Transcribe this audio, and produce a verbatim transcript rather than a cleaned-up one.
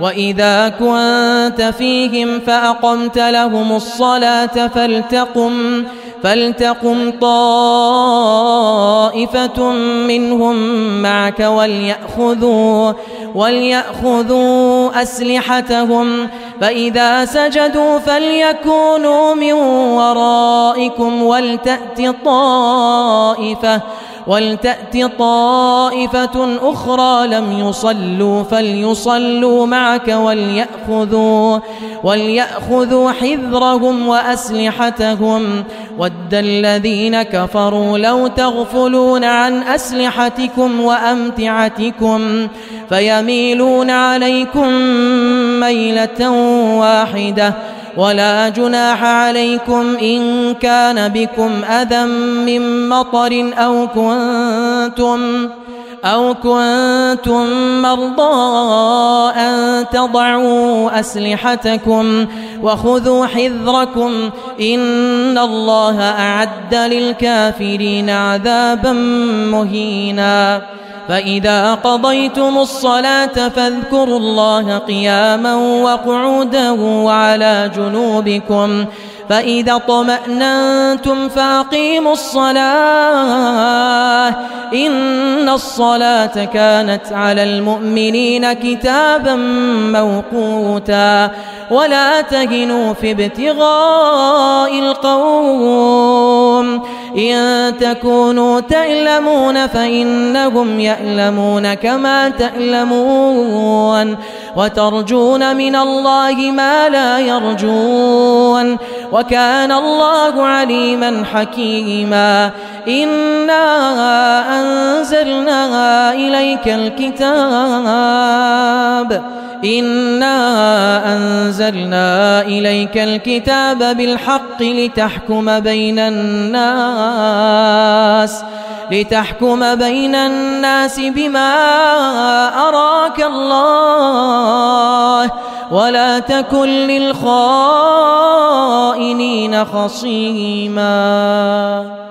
وإذا كنت فيهم فأقمت لهم الصلاة فلتقم فلتقم طائفة منهم معك وليأخذوا وليأخذوا أسلحتهم فإذا سجدوا فليكونوا من ورائكم ولتأت طائفة ولتأت طائفة أخرى لم يصلوا فليصلوا معك وليأخذوا وليأخذوا حذرهم وأسلحتهم ود الذين كفروا لو تغفلون عن أسلحتكم وأمتعتكم فيميلون عليكم ميلة واحدة ولا جناح عليكم إن كان بكم أذى من مطر أو كنتم أو كنتم مرضى أن تضعوا أسلحتكم وخذوا حذركم إن الله أعد للكافرين عذابا مهينا فإذا قضيتم الصلاة فاذكروا الله قياما وقعودا وعلى جنوبكم فإذا اطمأننتم فأقيموا الصلاة إن الصلاة كانت على المؤمنين كتابا موقوتا ولا تهنوا في ابتغاء القوم إن تكونوا تألمون فإنهم يألمون كما تألمون وترجون من الله ما لا يرجون وكان الله عليما حكيما إنا أنزلنا إليك الكتاب إنا أنزلنا إليك الكتاب بالحق لتحكم بين الناس لتحكم بين الناس بما أراك الله ولا تكن للخائنين خصيما.